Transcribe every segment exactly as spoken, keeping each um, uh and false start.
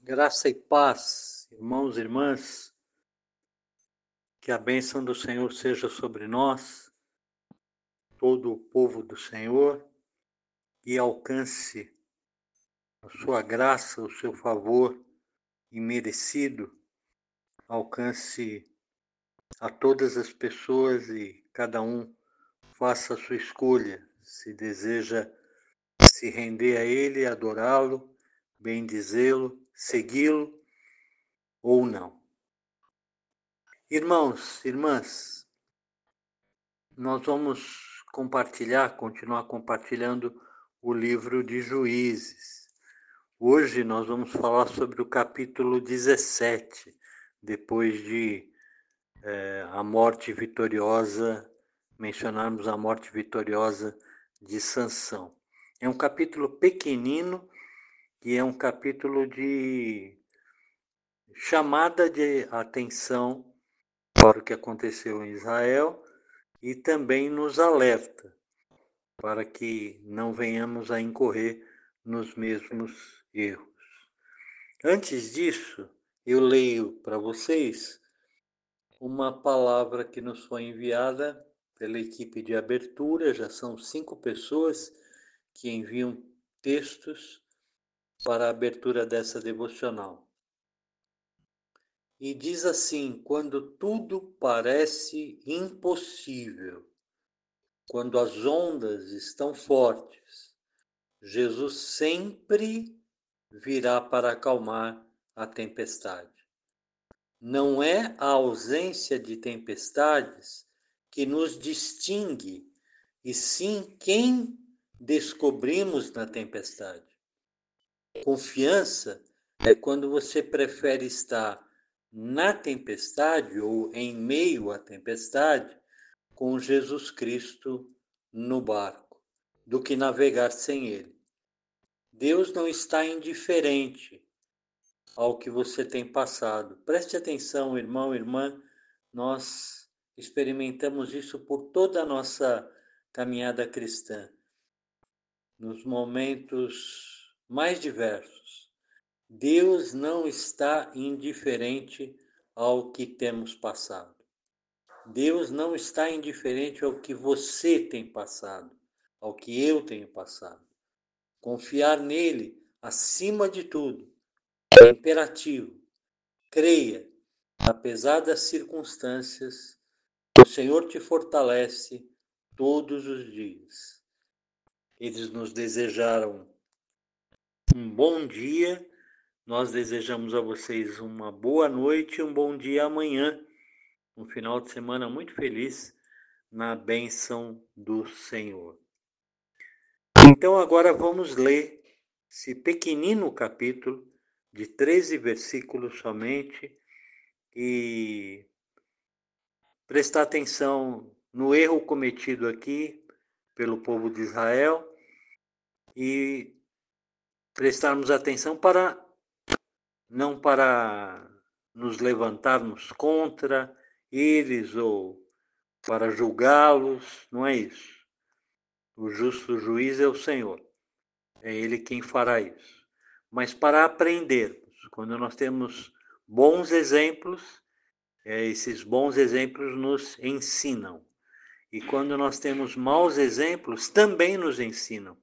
Graça e paz, irmãos e irmãs, que a bênção do Senhor seja sobre nós, todo o povo do Senhor, e alcance a sua graça, o seu favor imerecido, alcance a todas as pessoas e cada um faça a sua escolha, se deseja se render a Ele, adorá-lo, bendizê-lo, segui-lo ou não. Irmãos, irmãs, nós vamos compartilhar, continuar compartilhando o livro de Juízes. Hoje nós vamos falar sobre o capítulo dezessete, depois de é, a morte vitoriosa, mencionarmos a morte vitoriosa de Sansão. É um capítulo pequenino e é um capítulo de chamada de atenção para o que aconteceu em Israel e também nos alerta para que não venhamos a incorrer nos mesmos erros. Antes disso, eu leio para vocês uma palavra que nos foi enviada pela equipe de abertura. Já são cinco pessoas que enviam textos para a abertura dessa devocional. E diz assim: quando tudo parece impossível, quando as ondas estão fortes, Jesus sempre virá para acalmar a tempestade. Não é a ausência de tempestades que nos distingue, e sim quem descobrimos na tempestade. Confiança é quando você prefere estar na tempestade ou em meio à tempestade com Jesus Cristo no barco, do que navegar sem Ele. Deus não está indiferente ao que você tem passado. Preste atenção, irmão, irmã, nós experimentamos isso por toda a nossa caminhada cristã, nos momentos mais diversos. Deus não está indiferente ao que temos passado. Deus não está indiferente ao que você tem passado, ao que eu tenho passado. Confiar nele acima de tudo é imperativo. Creia, apesar das circunstâncias, o Senhor te fortalece todos os dias. Eles nos desejaram um bom dia. Nós desejamos a vocês uma boa noite e um bom dia amanhã. Um final de semana muito feliz na bênção do Senhor. Então agora vamos ler esse pequenino capítulo de treze versículos somente e prestar atenção no erro cometido aqui pelo povo de Israel e prestarmos atenção para não para nos levantarmos contra eles ou para julgá-los, não é isso. O justo juiz é o Senhor, é Ele quem fará isso. Mas para aprendermos, quando nós temos bons exemplos, esses bons exemplos nos ensinam. E quando nós temos maus exemplos, também nos ensinam.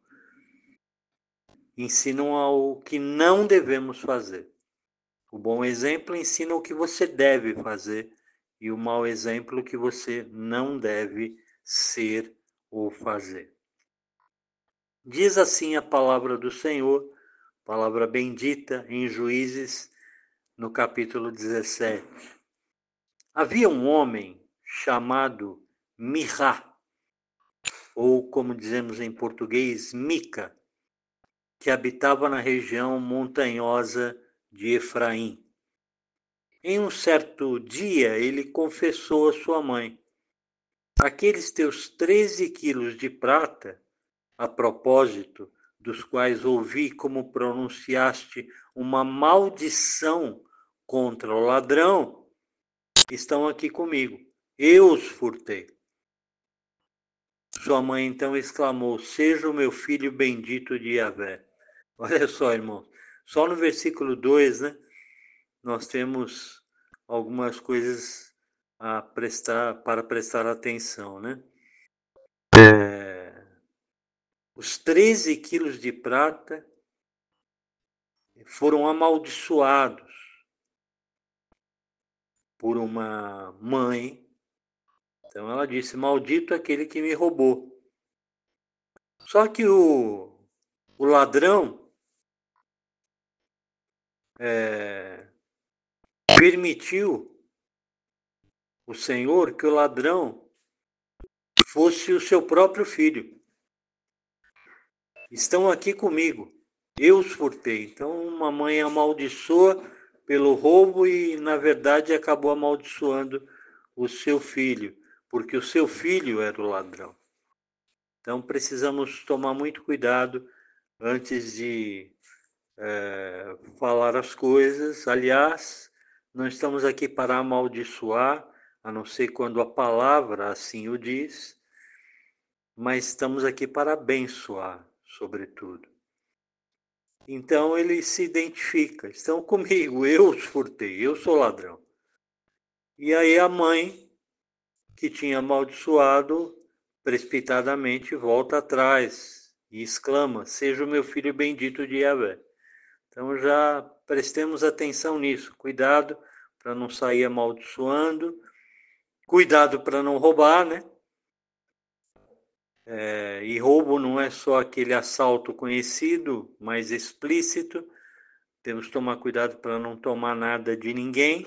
Ensinam ao que não devemos fazer. O bom exemplo ensina o que você deve fazer e o mau exemplo o que você não deve ser ou fazer. Diz assim a palavra do Senhor, palavra bendita em Juízes, no capítulo dezessete. Havia um homem chamado Mirá, ou como dizemos em português, Mica, que habitava na região montanhosa de Efraim. Em um certo dia, ele confessou a sua mãe: aqueles teus treze quilos de prata, a propósito dos quais ouvi como pronunciaste uma maldição contra o ladrão, estão aqui comigo. Eu os furtei. Sua mãe então exclamou: seja o meu filho bendito de Yahvé. Olha só, irmão. Só no versículo dois, né, nós temos algumas coisas a prestar, para prestar atenção, né? É, os treze quilos de prata foram amaldiçoados por uma mãe. Então ela disse: maldito aquele que me roubou. Só que o, o ladrão é, permitiu o Senhor que o ladrão fosse o seu próprio filho. Estão aqui comigo, eu os furtei. Então uma mãe amaldiçoa pelo roubo e, na verdade, acabou amaldiçoando o seu filho, porque o seu filho era o ladrão. Então precisamos tomar muito cuidado antes de é, falar as coisas. Aliás, não estamos aqui para amaldiçoar, a não ser quando a palavra assim o diz, mas estamos aqui para abençoar, sobretudo. Então ele se identifica: estão comigo, eu os furtei, eu sou ladrão. E aí a mãe, que tinha amaldiçoado, precipitadamente volta atrás e exclama: seja o meu filho bendito de Yahvé. Então já prestemos atenção nisso, cuidado para não sair amaldiçoando, cuidado para não roubar, né? É, e roubo não é só aquele assalto conhecido, mas explícito. Temos que tomar cuidado para não tomar nada de ninguém,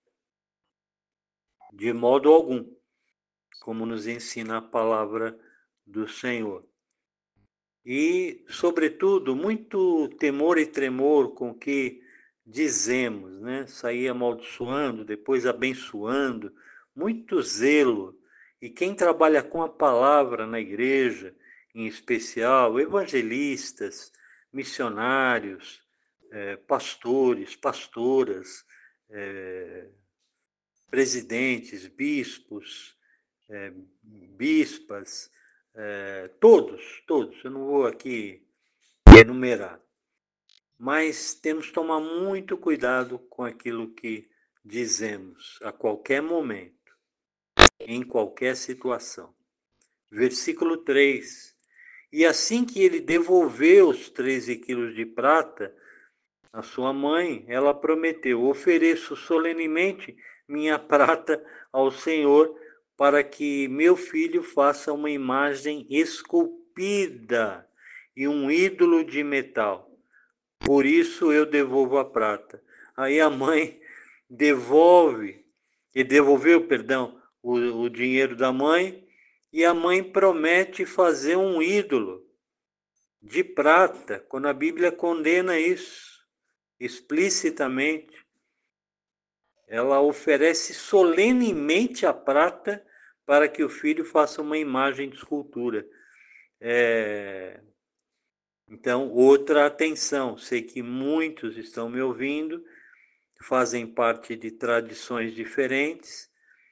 de modo algum, como nos ensina a palavra do Senhor. E, sobretudo, muito temor e tremor com que dizemos, né? Sair amaldiçoando, depois abençoando, muito zelo. E quem trabalha com a palavra na igreja, em especial, evangelistas, missionários, eh, pastores, pastoras, eh, presidentes, bispos, eh, bispas, eh, todos, todos, eu não vou aqui enumerar, mas temos que tomar muito cuidado com aquilo que dizemos a qualquer momento, em qualquer situação. Versículo três: e assim que ele devolveu os treze quilos de prata à sua mãe, ela prometeu: ofereço solenemente minha prata ao Senhor, para que meu filho faça uma imagem esculpida e um ídolo de metal. Por isso eu devolvo a prata. Aí a mãe devolve, e devolveu, perdão, o, o dinheiro da mãe, e a mãe promete fazer um ídolo de prata, quando a Bíblia condena isso explicitamente. Ela oferece solenemente a prata para que o filho faça uma imagem de escultura. É... Então, outra atenção, sei que muitos estão me ouvindo, fazem parte de tradições diferentes,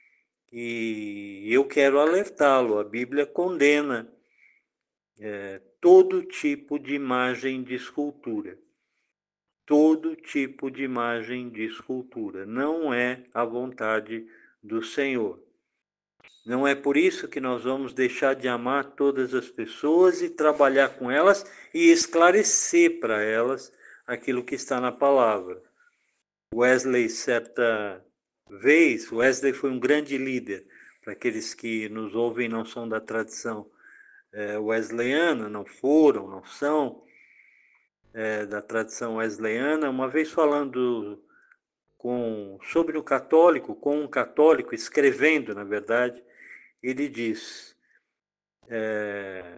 e eu quero alertá-lo: a Bíblia condena é, todo tipo de imagem de escultura. Todo tipo de imagem de escultura. Não é a vontade do Senhor. Não é por isso que nós vamos deixar de amar todas as pessoas e trabalhar com elas e esclarecer para elas aquilo que está na palavra. Wesley, certa vez, Wesley foi um grande líder. Para aqueles que nos ouvem e não são da tradição é, wesleyana, não foram, não são é, da tradição wesleyana, uma vez falando com, sobre o católico, com um católico, escrevendo, na verdade, ele diz: é,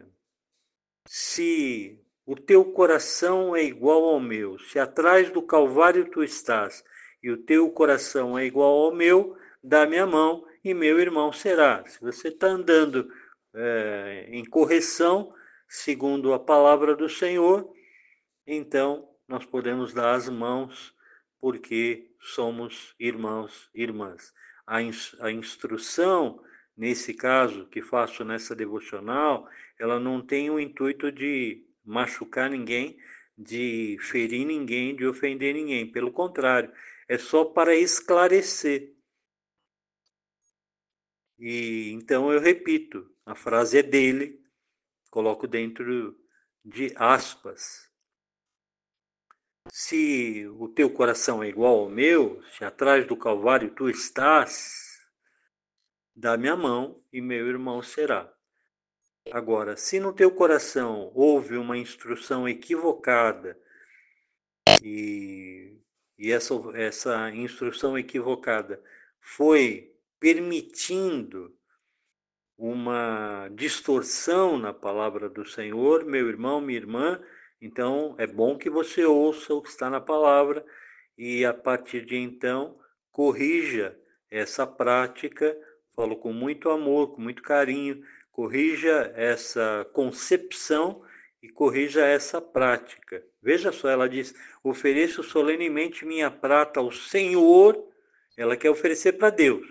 se o teu coração é igual ao meu, se atrás do Calvário tu estás, e o teu coração é igual ao meu, dá-me a mão e meu irmão será. Se você está andando é, em correção, segundo a palavra do Senhor, então nós podemos dar as mãos, porque somos irmãos e irmãs. A, ins- a instrução, nesse caso, que faço nessa devocional, ela não tem o intuito de machucar ninguém, de ferir ninguém, de ofender ninguém. Pelo contrário, é só para esclarecer. E então eu repito, a frase é dele, coloco dentro de aspas. Se o teu coração é igual ao meu, se atrás do Calvário tu estás, dá-me a mão e meu irmão será. Agora, se no teu coração houve uma instrução equivocada e, e essa, essa instrução equivocada foi permitindo uma distorção na palavra do Senhor, meu irmão, minha irmã, então é bom que você ouça o que está na palavra e a partir de então corrija essa prática, falo com muito amor, com muito carinho, corrija essa concepção e corrija essa prática. Veja só, ela diz: ofereço solenemente minha prata ao Senhor. Ela quer oferecer para Deus,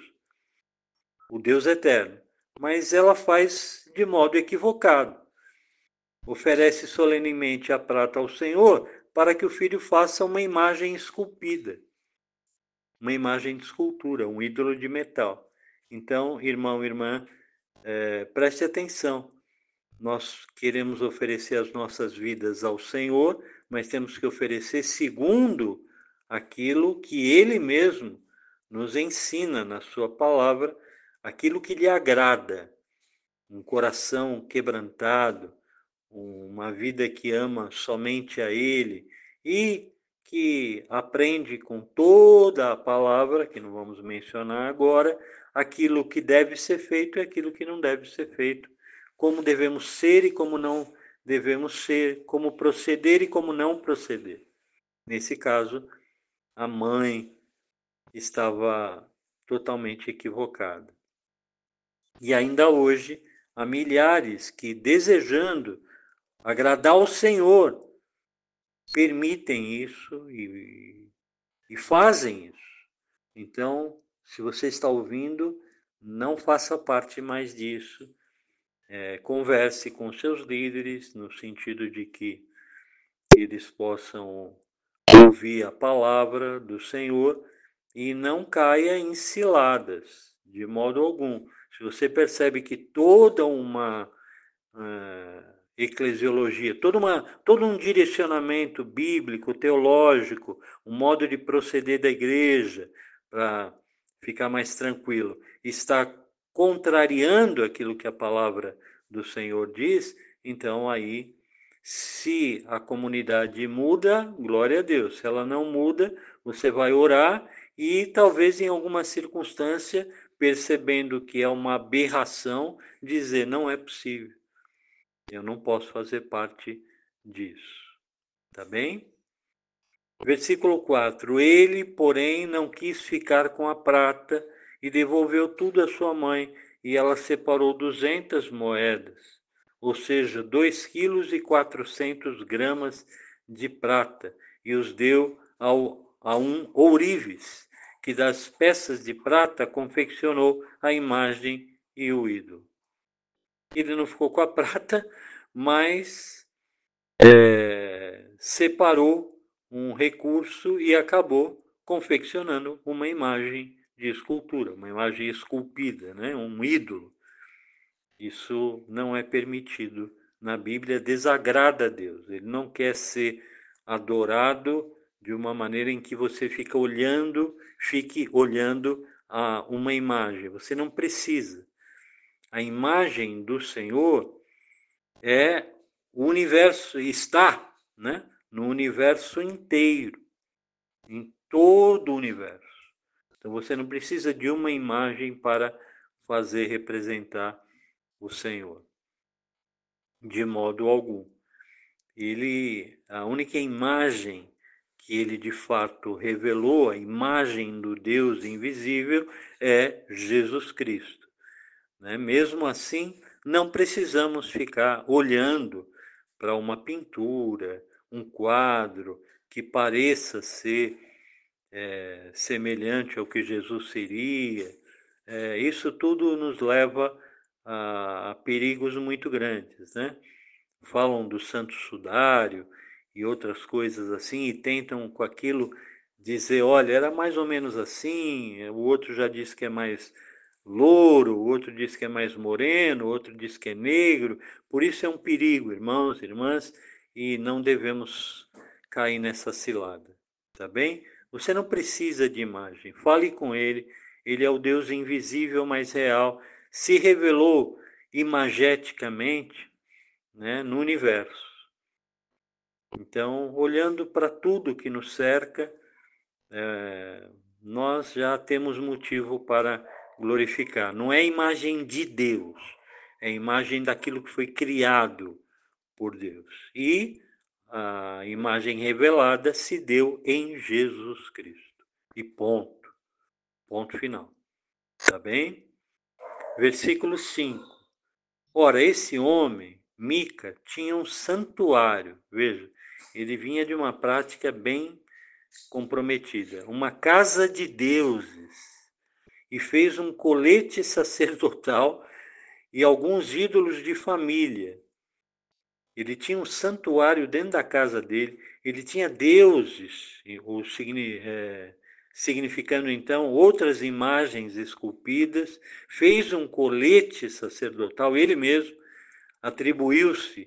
o Deus eterno, mas ela faz de modo equivocado. Oferece solenemente a prata ao Senhor para que o filho faça uma imagem esculpida, uma imagem de escultura, um ídolo de metal. Então, irmão, irmã, é, preste atenção. Nós queremos oferecer as nossas vidas ao Senhor, mas temos que oferecer segundo aquilo que Ele mesmo nos ensina na sua palavra, aquilo que lhe agrada. Um coração quebrantado, uma vida que ama somente a Ele e que aprende com toda a palavra, que não vamos mencionar agora, aquilo que deve ser feito e aquilo que não deve ser feito, como devemos ser e como não devemos ser, como proceder e como não proceder. Nesse caso, a mãe estava totalmente equivocada. E ainda hoje, há milhares que, desejando agradar ao Senhor, permitem isso e, e fazem isso. Então, se você está ouvindo, não faça parte mais disso. É, converse com seus líderes, no sentido de que eles possam ouvir a palavra do Senhor e não caia em ciladas, de modo algum. Se você percebe que toda uma uh, eclesiologia, toda uma, todo um direcionamento bíblico, teológico, um modo de proceder da igreja, para ficar mais tranquilo, está contrariando aquilo que a palavra do Senhor diz, então aí, se a comunidade muda, glória a Deus. Se ela não muda, você vai orar e talvez em alguma circunstância, percebendo que é uma aberração, dizer: não é possível, eu não posso fazer parte disso. Tá bem? Versículo quatro. Ele, porém, não quis ficar com a prata e devolveu tudo à sua mãe, e ela separou duzentas moedas, ou seja, dois quilos e quatrocentos gramas de prata, e os deu ao, a um ourives, que das peças de prata confeccionou a imagem e o ídolo. Ele não ficou com a prata, mas é, separou um recurso e acabou confeccionando uma imagem de escultura, uma imagem esculpida, né? Um ídolo. Isso não é permitido na Bíblia, desagrada a Deus. Ele não quer ser adorado de uma maneira em que você fica olhando, fique olhando a uma imagem. Você não precisa. A imagem do Senhor é o universo, está, né, no universo inteiro, em todo o universo. Então você não precisa de uma imagem para fazer representar o Senhor, de modo algum. Ele, a única imagem que ele de fato revelou, a imagem do Deus invisível, é Jesus Cristo. Né? Mesmo assim, não precisamos ficar olhando para uma pintura, um quadro que pareça ser é, semelhante ao que Jesus seria. É, isso tudo nos leva a, a perigos muito grandes, né? Falam do Santo Sudário e outras coisas assim, e tentam com aquilo dizer, olha, era mais ou menos assim, o outro já disse que é mais louro, o outro diz que é mais moreno, o outro diz que é negro. Por isso é um perigo, irmãos, irmãs, e não devemos cair nessa cilada, tá bem? Você não precisa de imagem, fale com ele, ele é o Deus invisível, mas real, se revelou imageticamente, né, no universo. Então, olhando para tudo que nos cerca, é, nós já temos motivo para glorificar. Não é imagem de Deus, é imagem daquilo que foi criado por Deus. E a imagem revelada se deu em Jesus Cristo. E ponto. Ponto final. Tá bem? Versículo cinco. Ora, esse homem, Mica, tinha um santuário. Veja, ele vinha de uma prática bem comprometida. Uma casa de deuses. E fez um colete sacerdotal e alguns ídolos de família. Ele tinha um santuário dentro da casa dele, ele tinha deuses, ou é, significando então outras imagens esculpidas, fez um colete sacerdotal, ele mesmo atribuiu-se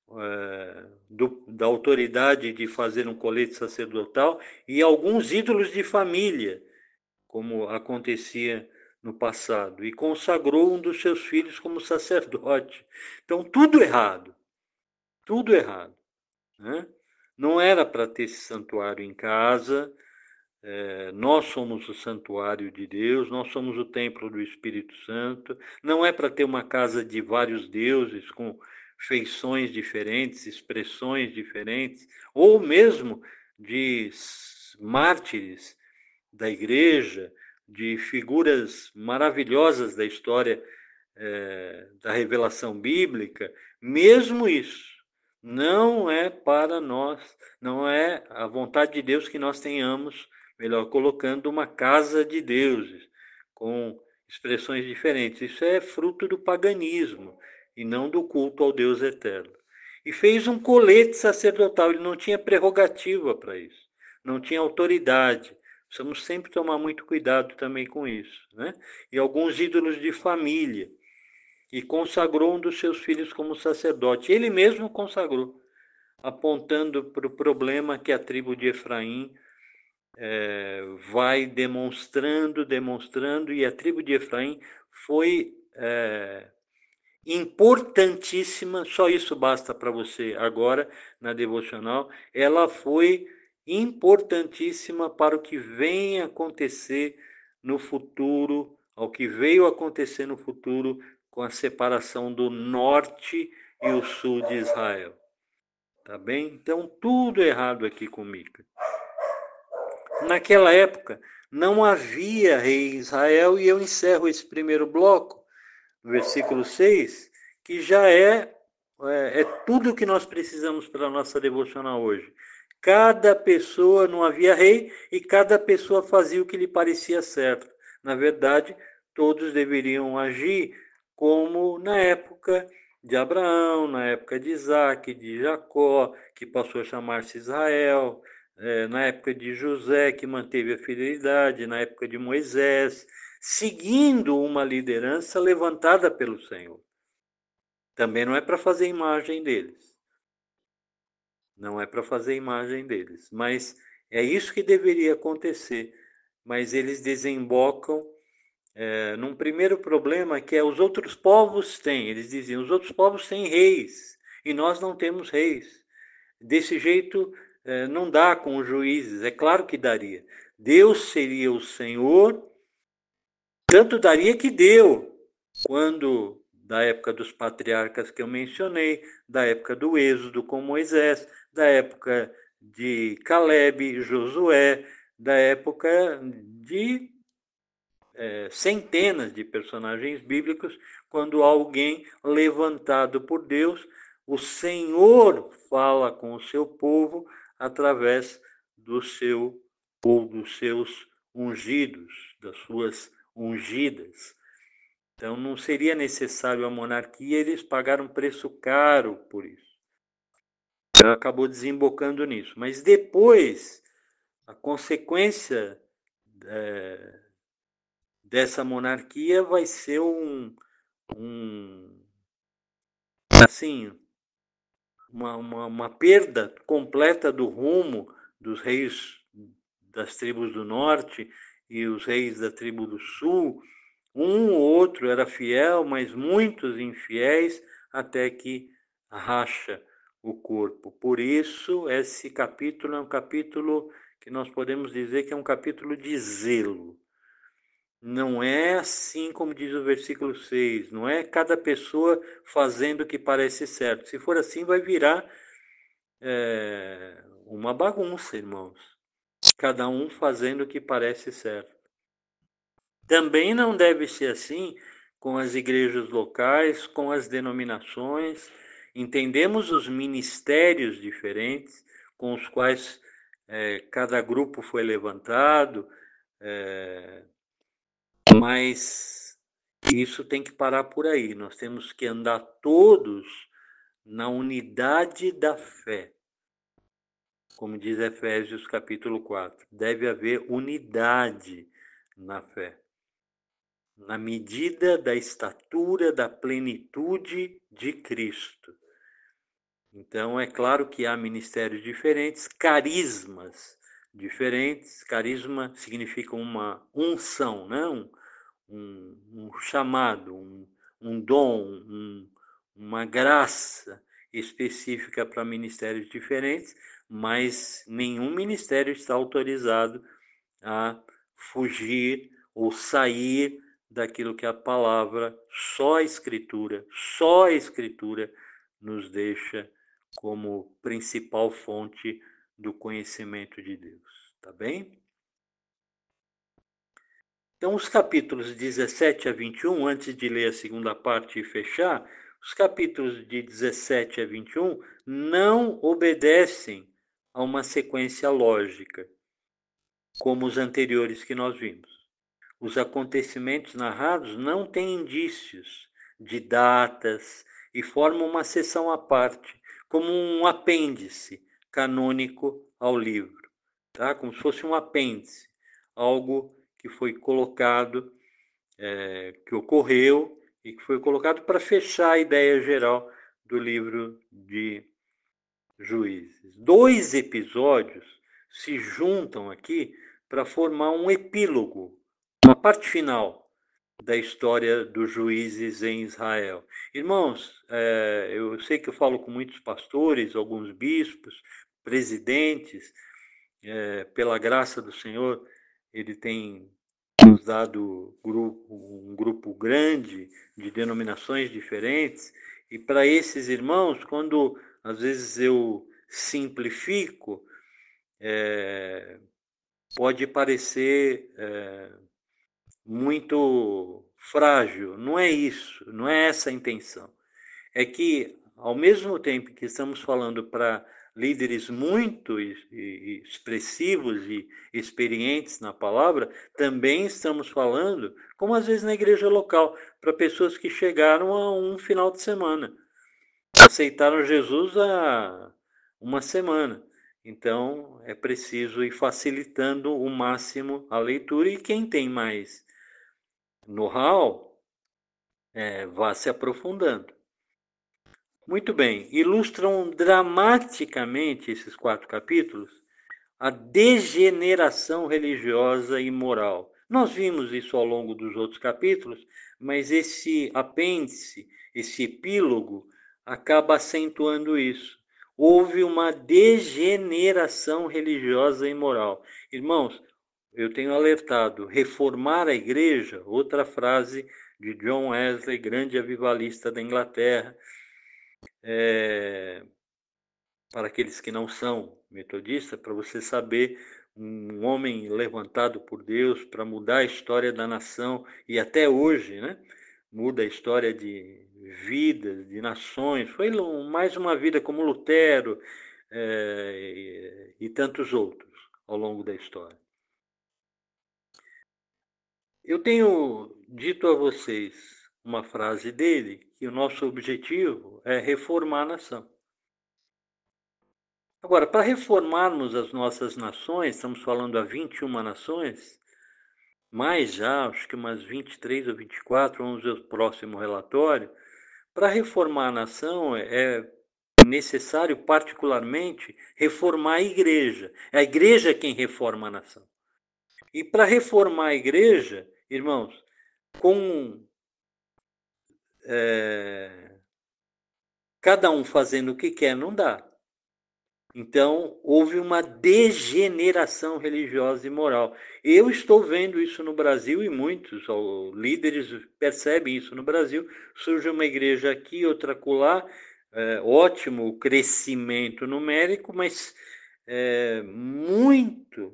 é, da autoridade de fazer um colete sacerdotal e alguns ídolos de família, como acontecia no passado, e consagrou um dos seus filhos como sacerdote. Então, tudo errado, tudo errado. Né? Não era para ter esse santuário em casa, é, nós somos o santuário de Deus, nós somos o templo do Espírito Santo, não é para ter uma casa de vários deuses, com feições diferentes, expressões diferentes, ou mesmo de mártires da igreja, de figuras maravilhosas da história é, da revelação bíblica, mesmo isso não é para nós, não é a vontade de Deus que nós tenhamos, melhor colocando, uma casa de deuses, com expressões diferentes. Isso é fruto do paganismo e não do culto ao Deus eterno. E fez um colete sacerdotal, ele não tinha prerrogativa para isso, não tinha autoridade. Precisamos sempre tomar muito cuidado também com isso. Né? E alguns ídolos de família. E consagrou um dos seus filhos como sacerdote. Ele mesmo consagrou, apontando para o problema que a tribo de Efraim é, vai demonstrando, demonstrando, e a tribo de Efraim foi é, importantíssima, só isso basta para você agora, na devocional, ela foi importantíssima para o que vem acontecer no futuro, ao que veio acontecer no futuro com a separação do norte e o sul de Israel. Tá bem? Então, tudo errado aqui com Mica. Naquela época, não havia rei em Israel, e eu encerro esse primeiro bloco, versículo seis, que já é, é, é tudo o que nós precisamos para a nossa devocional hoje. Cada pessoa, não havia rei, e cada pessoa fazia o que lhe parecia certo. Na verdade, todos deveriam agir como na época de Abraão, na época de Isaac, de Jacó, que passou a chamar-se Israel, é, na época de José, que manteve a fidelidade, na época de Moisés, seguindo uma liderança levantada pelo Senhor. Também não é para fazer imagem deles. Não é para fazer imagem deles. Mas é isso que deveria acontecer. Mas eles desembocam é, num primeiro problema que é os outros povos têm. Eles diziam, os outros povos têm reis e nós não temos reis. Desse jeito é, não dá com os juízes. É claro que daria. Deus seria o Senhor, tanto daria que deu. Quando, da época dos patriarcas que eu mencionei, da época do Êxodo com Moisés, da época de Caleb, Josué, da época de é, centenas de personagens bíblicos, quando alguém levantado por Deus, o Senhor fala com o seu povo através do seu ou dos seus ungidos, das suas ungidas. Então não seria necessário a monarquia, eles pagaram um preço caro por isso. acabou desembocando nisso. Mas depois, a consequência é, dessa monarquia vai ser um, um assim, uma, uma, uma perda completa do rumo dos reis das tribos do norte e os reis da tribo do sul. Um ou outro era fiel, mas muitos infiéis, até que racha o corpo. Por isso, esse capítulo é um capítulo que nós podemos dizer que é um capítulo de zelo. Não é assim como diz o versículo seis, não é cada pessoa fazendo o que parece certo. Se for assim, vai virar é, uma bagunça, irmãos. Cada um fazendo o que parece certo. Também não deve ser assim com as igrejas locais, com as denominações. Entendemos os ministérios diferentes com os quais é, cada grupo foi levantado, é, mas isso tem que parar por aí. Nós temos que andar todos na unidade da fé. Como diz Efésios capítulo quatro, deve haver unidade na fé, na medida da estatura da plenitude de Cristo. Então, é claro que há ministérios diferentes, carismas diferentes. Carisma significa uma unção, né? um, um, um chamado, um, um dom, um, uma graça específica para ministérios diferentes, mas nenhum ministério está autorizado a fugir ou sair daquilo que a palavra, só a Escritura, só a Escritura nos deixa como principal fonte do conhecimento de Deus. Tá bem? Então, os capítulos dezessete a vinte e um, antes de ler a segunda parte e fechar, os capítulos de dezessete a vinte e um não obedecem a uma sequência lógica, como os anteriores que nós vimos. Os acontecimentos narrados não têm indícios de datas e formam uma seção à parte, como um apêndice canônico ao livro, tá? Como se fosse um apêndice, algo que foi colocado, é, que ocorreu e que foi colocado para fechar a ideia geral do livro de Juízes. Dois episódios se juntam aqui para formar um epílogo, uma parte final da história dos juízes em Israel. Irmãos, é, eu sei que eu falo com muitos pastores, alguns bispos, presidentes, é, pela graça do Senhor, ele tem nos dado grupo, um grupo grande de denominações diferentes, e para esses irmãos, quando às vezes eu simplifico, é, pode parecer é, muito frágil. Não é isso, não é essa a intenção. É que, ao mesmo tempo que estamos falando para líderes muito expressivos e experientes na palavra, também estamos falando, como às vezes na igreja local, para pessoas que chegaram a um final de semana, aceitaram Jesus há uma semana. Então, é preciso ir facilitando o máximo a leitura, e quem tem mais know-how, é, vá se aprofundando. Muito bem, ilustram dramaticamente esses quatro capítulos a degeneração religiosa e moral. Nós vimos isso ao longo dos outros capítulos, mas esse apêndice, esse epílogo, acaba acentuando isso. Houve uma degeneração religiosa e moral. Irmãos, eu tenho alertado, reformar a igreja, outra frase de John Wesley, grande avivalista da Inglaterra, é, para aqueles que não são metodistas, para você saber, um homem levantado por Deus para mudar a história da nação, e até hoje, né, muda a história de vidas, de nações. Foi mais uma vida como Lutero é, e, e tantos outros ao longo da história. Eu tenho dito a vocês uma frase dele, que o nosso objetivo é reformar a nação. Agora, para reformarmos as nossas nações, estamos falando há vinte e uma nações, mais já, acho que umas vinte e três ou vinte e quatro, vamos ver o próximo relatório. Para reformar a nação é necessário, particularmente, reformar a igreja. É a igreja quem reforma a nação. E para reformar a igreja, irmãos, com é, cada um fazendo o que quer, não dá. Então, houve uma degeneração religiosa e moral. Eu estou vendo isso no Brasil e muitos ó, líderes percebem isso no Brasil. Surge uma igreja aqui, outra acolá, é, ótimo crescimento numérico, mas é, muito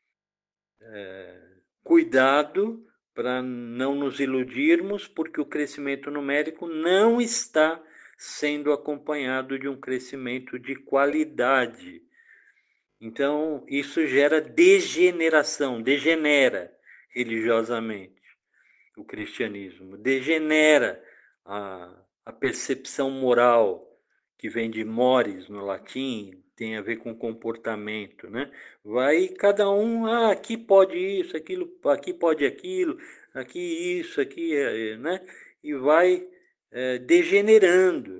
é, cuidado para não nos iludirmos, porque o crescimento numérico não está sendo acompanhado de um crescimento de qualidade. Então, isso gera degeneração, degenera religiosamente o cristianismo, degenera a, a percepção moral, que vem de mores no latim, tem a ver com comportamento, né? Vai cada um, ah, aqui pode isso, aquilo, aqui pode aquilo, aqui isso, aqui, né? E vai é, degenerando,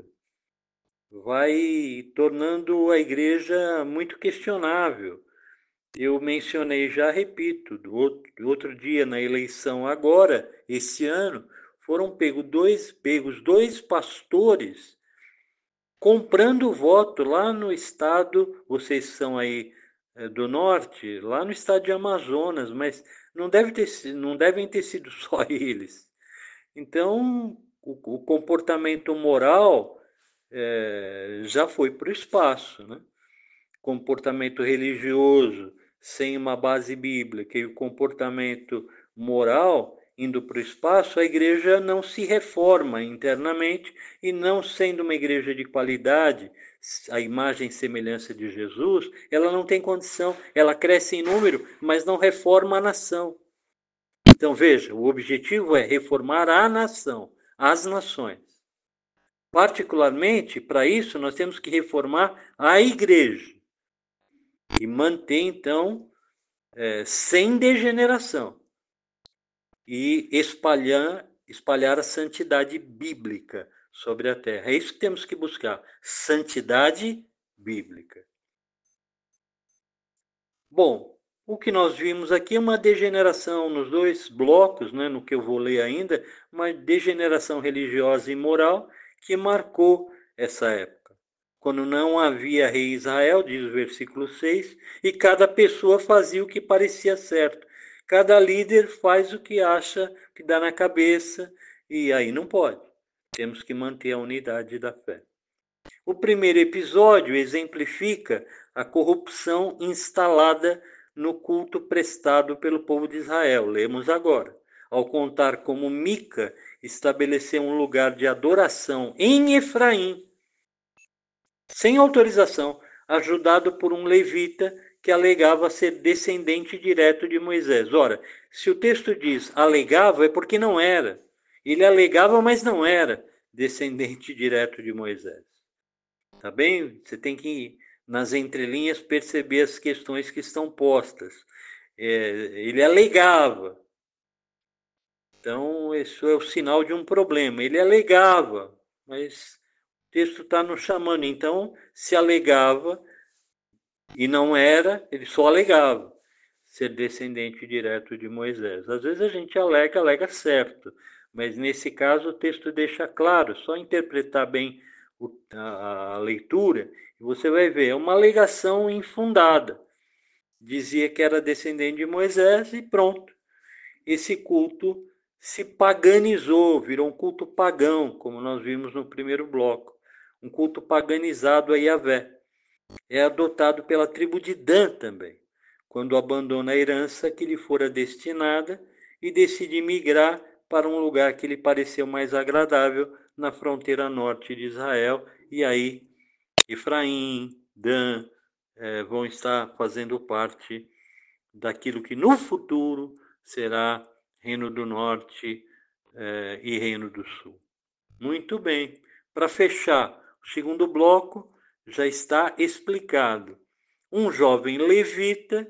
vai tornando a igreja muito questionável. Eu mencionei, já repito, do outro, do outro dia na eleição agora, esse ano, foram pegos dois, pegos dois pastores comprando voto lá no estado, vocês são aí é, do norte, lá no estado de Amazonas, mas não, deve ter, não devem ter sido só eles. Então, o, o comportamento moral é, já foi para o espaço, né? Comportamento religioso sem uma base bíblica e o comportamento moral indo para o espaço, a igreja não se reforma internamente e não sendo uma igreja de qualidade, a imagem e semelhança de Jesus, ela não tem condição, ela cresce em número, mas não reforma a nação. Então veja, o objetivo é reformar a nação, as nações. Particularmente, para isso, nós temos que reformar a igreja e manter, então, é, sem degeneração e espalhar, espalhar a santidade bíblica sobre a terra. É isso que temos que buscar, santidade bíblica. Bom, o que nós vimos aqui é uma degeneração nos dois blocos, né, no que eu vou ler ainda, uma degeneração religiosa e moral que marcou essa época. Quando não havia rei Israel, diz o versículo seis, e cada pessoa fazia o que parecia certo. Cada líder faz o que acha, que dá na cabeça, e aí não pode. Temos que manter a unidade da fé. O primeiro episódio exemplifica a corrupção instalada no culto prestado pelo povo de Israel. Lemos agora. Ao contar como Mica estabeleceu um lugar de adoração em Efraim, sem autorização, ajudado por um levita que alegava ser descendente direto de Moisés. Ora, se o texto diz alegava, é porque não era. Ele alegava, mas não era descendente direto de Moisés. Tá bem? Você tem que, nas entrelinhas, perceber as questões que estão postas. É, ele alegava. Então, isso é o sinal de um problema. Ele alegava, mas o texto está nos chamando. Então, se alegava e não era, ele só alegava ser descendente direto de Moisés. Às vezes a gente alega, alega certo, mas nesse caso o texto deixa claro, só interpretar bem o, a, a leitura, e você vai ver, é uma alegação infundada. Dizia que era descendente de Moisés e pronto. Esse culto se paganizou, virou um culto pagão, como nós vimos no primeiro bloco. Um culto paganizado a Yahvé. É adotado pela tribo de Dan também, quando abandona a herança que lhe fora destinada e decide migrar para um lugar que lhe pareceu mais agradável na fronteira norte de Israel. E aí, Efraim, Dan eh, vão estar fazendo parte daquilo que no futuro será Reino do Norte eh, e Reino do Sul. Muito bem. Para fechar o segundo bloco, já está explicado um jovem levita,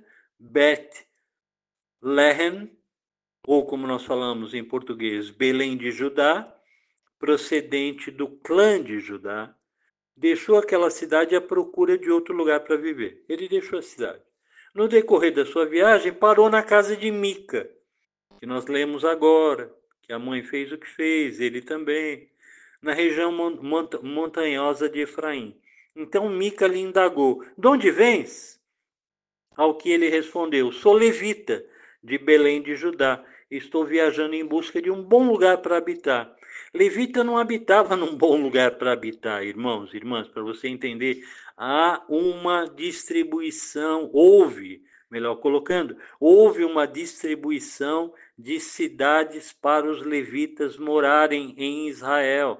Bet-Lehem, ou como nós falamos em português, Belém de Judá, procedente do clã de Judá, deixou aquela cidade à procura de outro lugar para viver. Ele deixou a cidade. No decorrer da sua viagem, parou na casa de Mica, que nós lemos agora, que a mãe fez o que fez, ele também, na região montanhosa de Efraim. Então Mica lhe indagou: de onde vens? Ao que ele respondeu: sou levita, de Belém de Judá. Estou viajando em busca de um bom lugar para habitar. Levita não habitava num bom lugar para habitar, irmãos e irmãs, para você entender. Há uma distribuição, houve, melhor colocando, houve uma distribuição de cidades para os levitas morarem em Israel.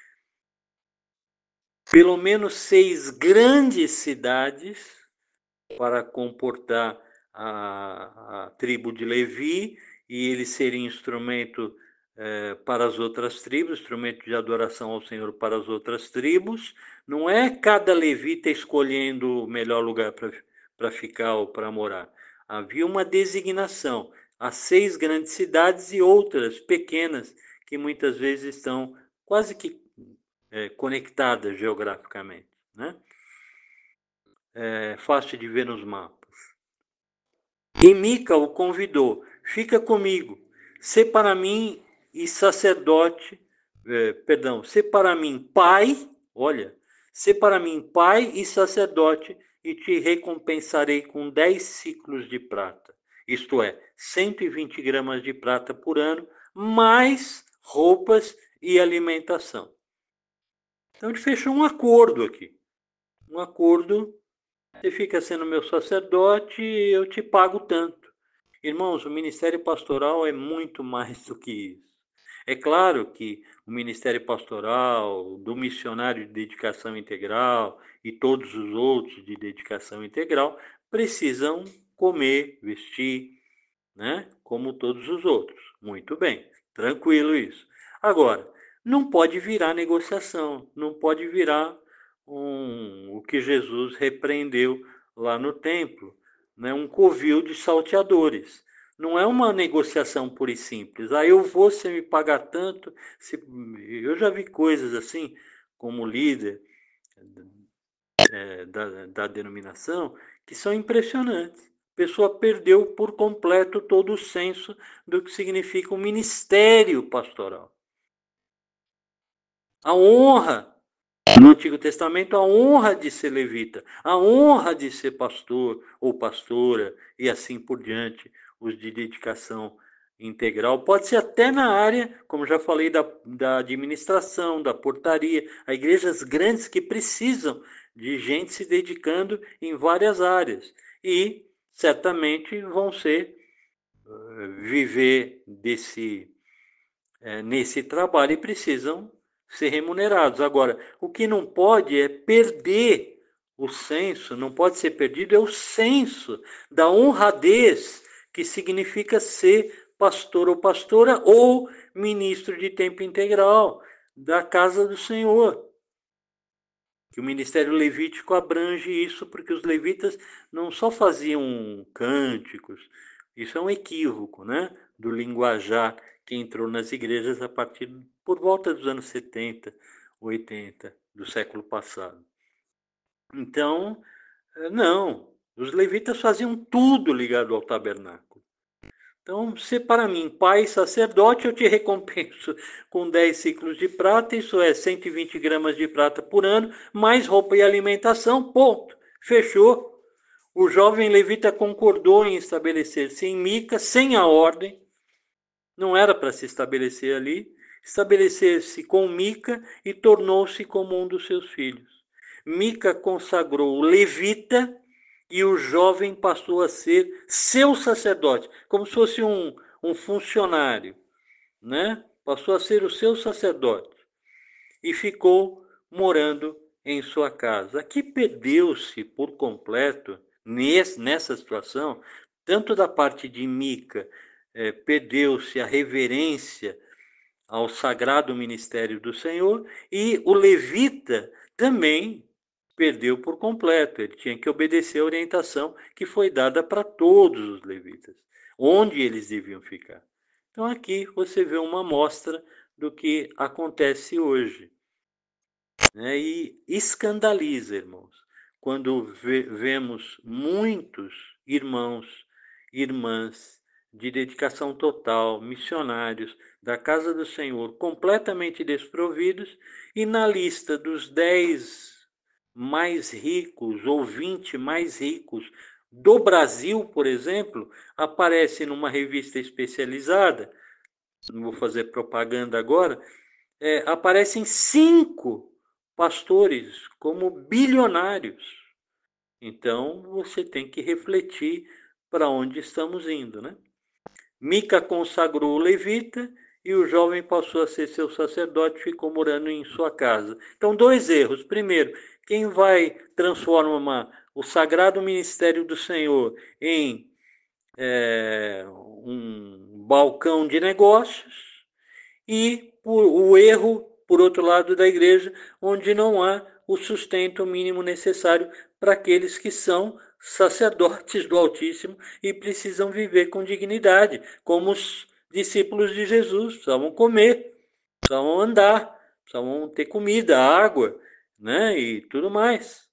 Pelo menos seis grandes cidades para comportar a, a tribo de Levi e ele ser instrumento eh, para as outras tribos, instrumento de adoração ao Senhor para as outras tribos. Não é cada levita escolhendo o melhor lugar para ficar ou para morar. Havia uma designação. Há seis grandes cidades e outras pequenas que muitas vezes estão quase que eh, conectadas geograficamente, né? É fácil de ver nos mapas. E Mica o convidou: fica comigo, sê para mim e sacerdote, eh, perdão, sê para mim pai, olha, sê para mim pai e sacerdote, e te recompensarei com dez ciclos de prata, isto é, cento e vinte gramas de prata por ano, mais roupas e alimentação. Então ele fechou um acordo aqui, um acordo. Você fica sendo meu sacerdote e eu te pago tanto. Irmãos, o ministério pastoral é muito mais do que isso. É claro que o ministério pastoral, do missionário de dedicação integral e todos os outros de dedicação integral precisam comer, vestir, né? Como todos os outros. Muito bem, tranquilo isso. Agora, não pode virar negociação, não pode virar um, o que Jesus repreendeu lá no templo, né? Um covil de salteadores. Não é uma negociação pura e simples. Ah, eu vou, se me pagar tanto. Se... Eu já vi coisas assim, como líder é, da, da denominação, que são impressionantes. A pessoa perdeu por completo todo o senso do que significa o ministério pastoral. A honra, no Antigo Testamento, a honra de ser levita, a honra de ser pastor ou pastora e assim por diante, os de dedicação integral. Pode ser até na área, como já falei, da, da administração, da portaria. Há igrejas grandes que precisam de gente se dedicando em várias áreas. E certamente vão ser uh, viver desse, uh, nesse trabalho e precisam ser remunerados. Agora, o que não pode é perder o senso, não pode ser perdido, é o senso da honradez que significa ser pastor ou pastora ou ministro de tempo integral da casa do Senhor. Que o ministério levítico abrange isso, porque os levitas não só faziam cânticos, isso é um equívoco, né? Do linguajar que entrou nas igrejas a partir por volta dos anos setenta, oitenta do século passado. Então, não, os levitas faziam tudo ligado ao tabernáculo. Então, se para mim, pai sacerdote, eu te recompenso com dez ciclos de prata, isso é cento e vinte gramas de prata por ano, mais roupa e alimentação, ponto. Fechou. O jovem levita concordou em estabelecer-se em Mica, sem a ordem, não era para se estabelecer ali, estabelecer-se com Mica e tornou-se como um dos seus filhos. Mica consagrou o levita e o jovem passou a ser seu sacerdote, como se fosse um, um funcionário, né? Passou a ser o seu sacerdote e ficou morando em sua casa. Aqui perdeu-se por completo, nessa situação, tanto da parte de Mica, eh, perdeu-se a reverência ao sagrado ministério do Senhor, e o levita também perdeu por completo. Ele tinha que obedecer a orientação que foi dada para todos os levitas, onde eles deviam ficar. Então aqui você vê uma amostra do que acontece hoje. Né? E escandaliza, irmãos, quando vemos muitos irmãos, irmãs de dedicação total, missionários da casa do Senhor, completamente desprovidos, e na lista dos dez mais ricos ou vinte mais ricos do Brasil, por exemplo, aparece numa revista especializada, não vou fazer propaganda agora, é, aparecem cinco pastores como bilionários. Então você tem que refletir para onde estamos indo, né? Mica consagrou o levita e o jovem passou a ser seu sacerdote e ficou morando em sua casa. Então, dois erros. Primeiro, quem vai transformar o sagrado ministério do Senhor em é, um balcão de negócios, e por, o erro, por outro lado, da igreja, onde não há o sustento mínimo necessário para aqueles que são sacerdotes do Altíssimo e precisam viver com dignidade, como os discípulos de Jesus, precisavam comer, precisavam andar, precisavam ter comida, água, né, e tudo mais.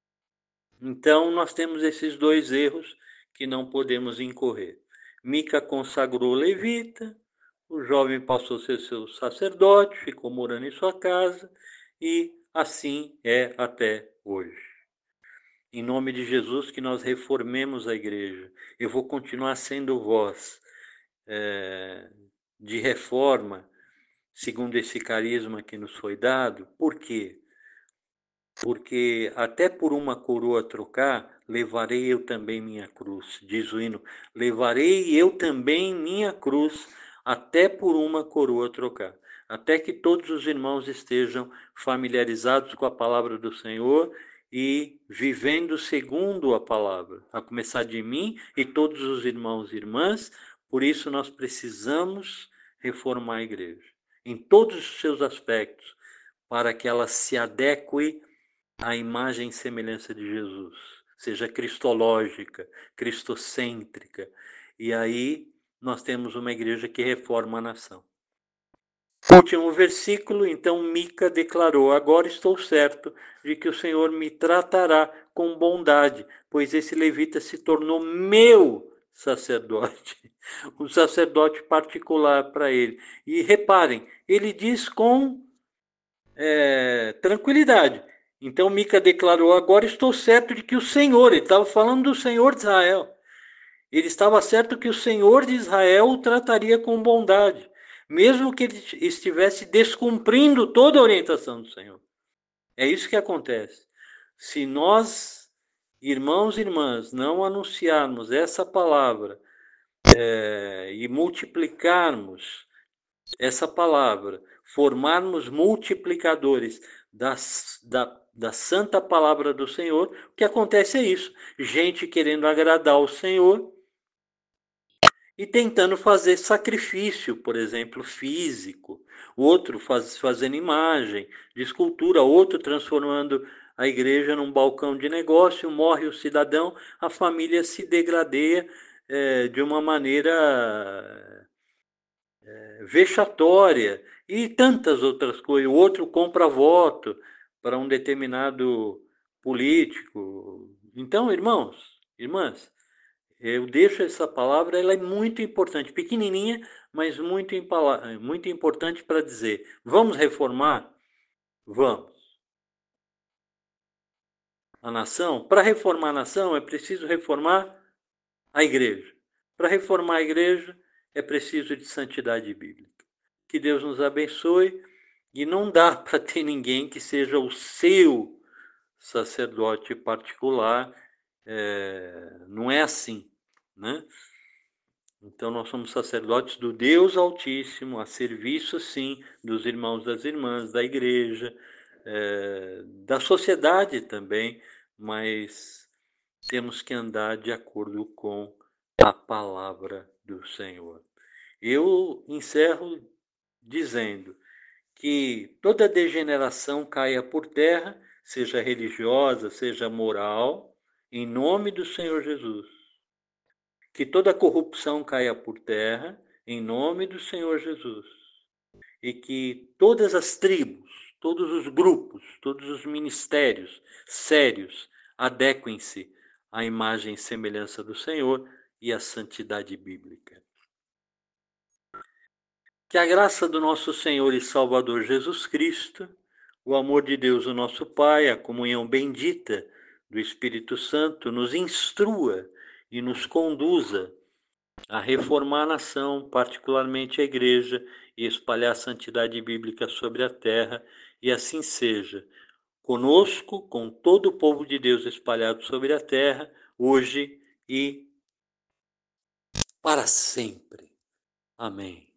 Então, nós temos esses dois erros que não podemos incorrer. Mica consagrou levita, o jovem passou a ser seu sacerdote, ficou morando em sua casa, e assim é até hoje. Em nome de Jesus, que nós reformemos a igreja. Eu vou continuar sendo voz é, de reforma, segundo esse carisma que nos foi dado. Por quê? Porque até por uma coroa trocar, levarei eu também minha cruz. Diz o hino, levarei eu também minha cruz, até por uma coroa trocar. Até que todos os irmãos estejam familiarizados com a palavra do Senhor e vivendo segundo a palavra, a começar de mim e todos os irmãos e irmãs. Por isso nós precisamos reformar a igreja, em todos os seus aspectos, para que ela se adeque à imagem e semelhança de Jesus, seja cristológica, cristocêntrica. E aí nós temos uma igreja que reforma a nação. Último versículo, então Mica declarou: agora estou certo de que o Senhor me tratará com bondade, pois esse levita se tornou meu sacerdote, um sacerdote particular para ele. E reparem, ele diz com é, tranquilidade. Então Mica declarou: agora estou certo de que o Senhor, ele estava falando do Senhor de Israel, ele estava certo que o Senhor de Israel o trataria com bondade, mesmo que ele estivesse descumprindo toda a orientação do Senhor. É isso que acontece. Se nós, irmãos e irmãs, não anunciarmos essa palavra é, e multiplicarmos essa palavra, formarmos multiplicadores das, da, da santa palavra do Senhor, o que acontece é isso. Gente querendo agradar ao Senhor e tentando fazer sacrifício, por exemplo, físico, outro faz, fazendo imagem de escultura, outro transformando a igreja num balcão de negócio, morre o cidadão, a família se degradeia é, de uma maneira é, vexatória e tantas outras coisas. O outro compra voto para um determinado político. Então, irmãos, irmãs, eu deixo essa palavra, ela é muito importante, pequenininha, mas muito, muito importante para dizer: vamos reformar? Vamos. A nação? Para reformar a nação é preciso reformar a igreja. Para reformar a igreja é preciso de santidade bíblica. Que Deus nos abençoe, e não dá para ter ninguém que seja o seu sacerdote particular, é, não é assim, né? Então nós somos sacerdotes do Deus Altíssimo, a serviço, sim, dos irmãos e das irmãs, da igreja, é, da sociedade também, mas temos que andar de acordo com a palavra do Senhor. Eu encerro dizendo que toda degeneração caia por terra seja religiosa, seja moral, em nome do Senhor Jesus. Que toda corrupção caia por terra, em nome do Senhor Jesus. E que todas as tribos, todos os grupos, todos os ministérios sérios adequem-se à imagem e semelhança do Senhor e à santidade bíblica. Que a graça do nosso Senhor e Salvador Jesus Cristo, o amor de Deus, o nosso Pai, a comunhão bendita do Espírito Santo nos instrua e nos conduza a reformar a nação, particularmente a Igreja, e espalhar a santidade bíblica sobre a terra, e assim seja. Conosco, com todo o povo de Deus espalhado sobre a terra, hoje e para sempre. Amém.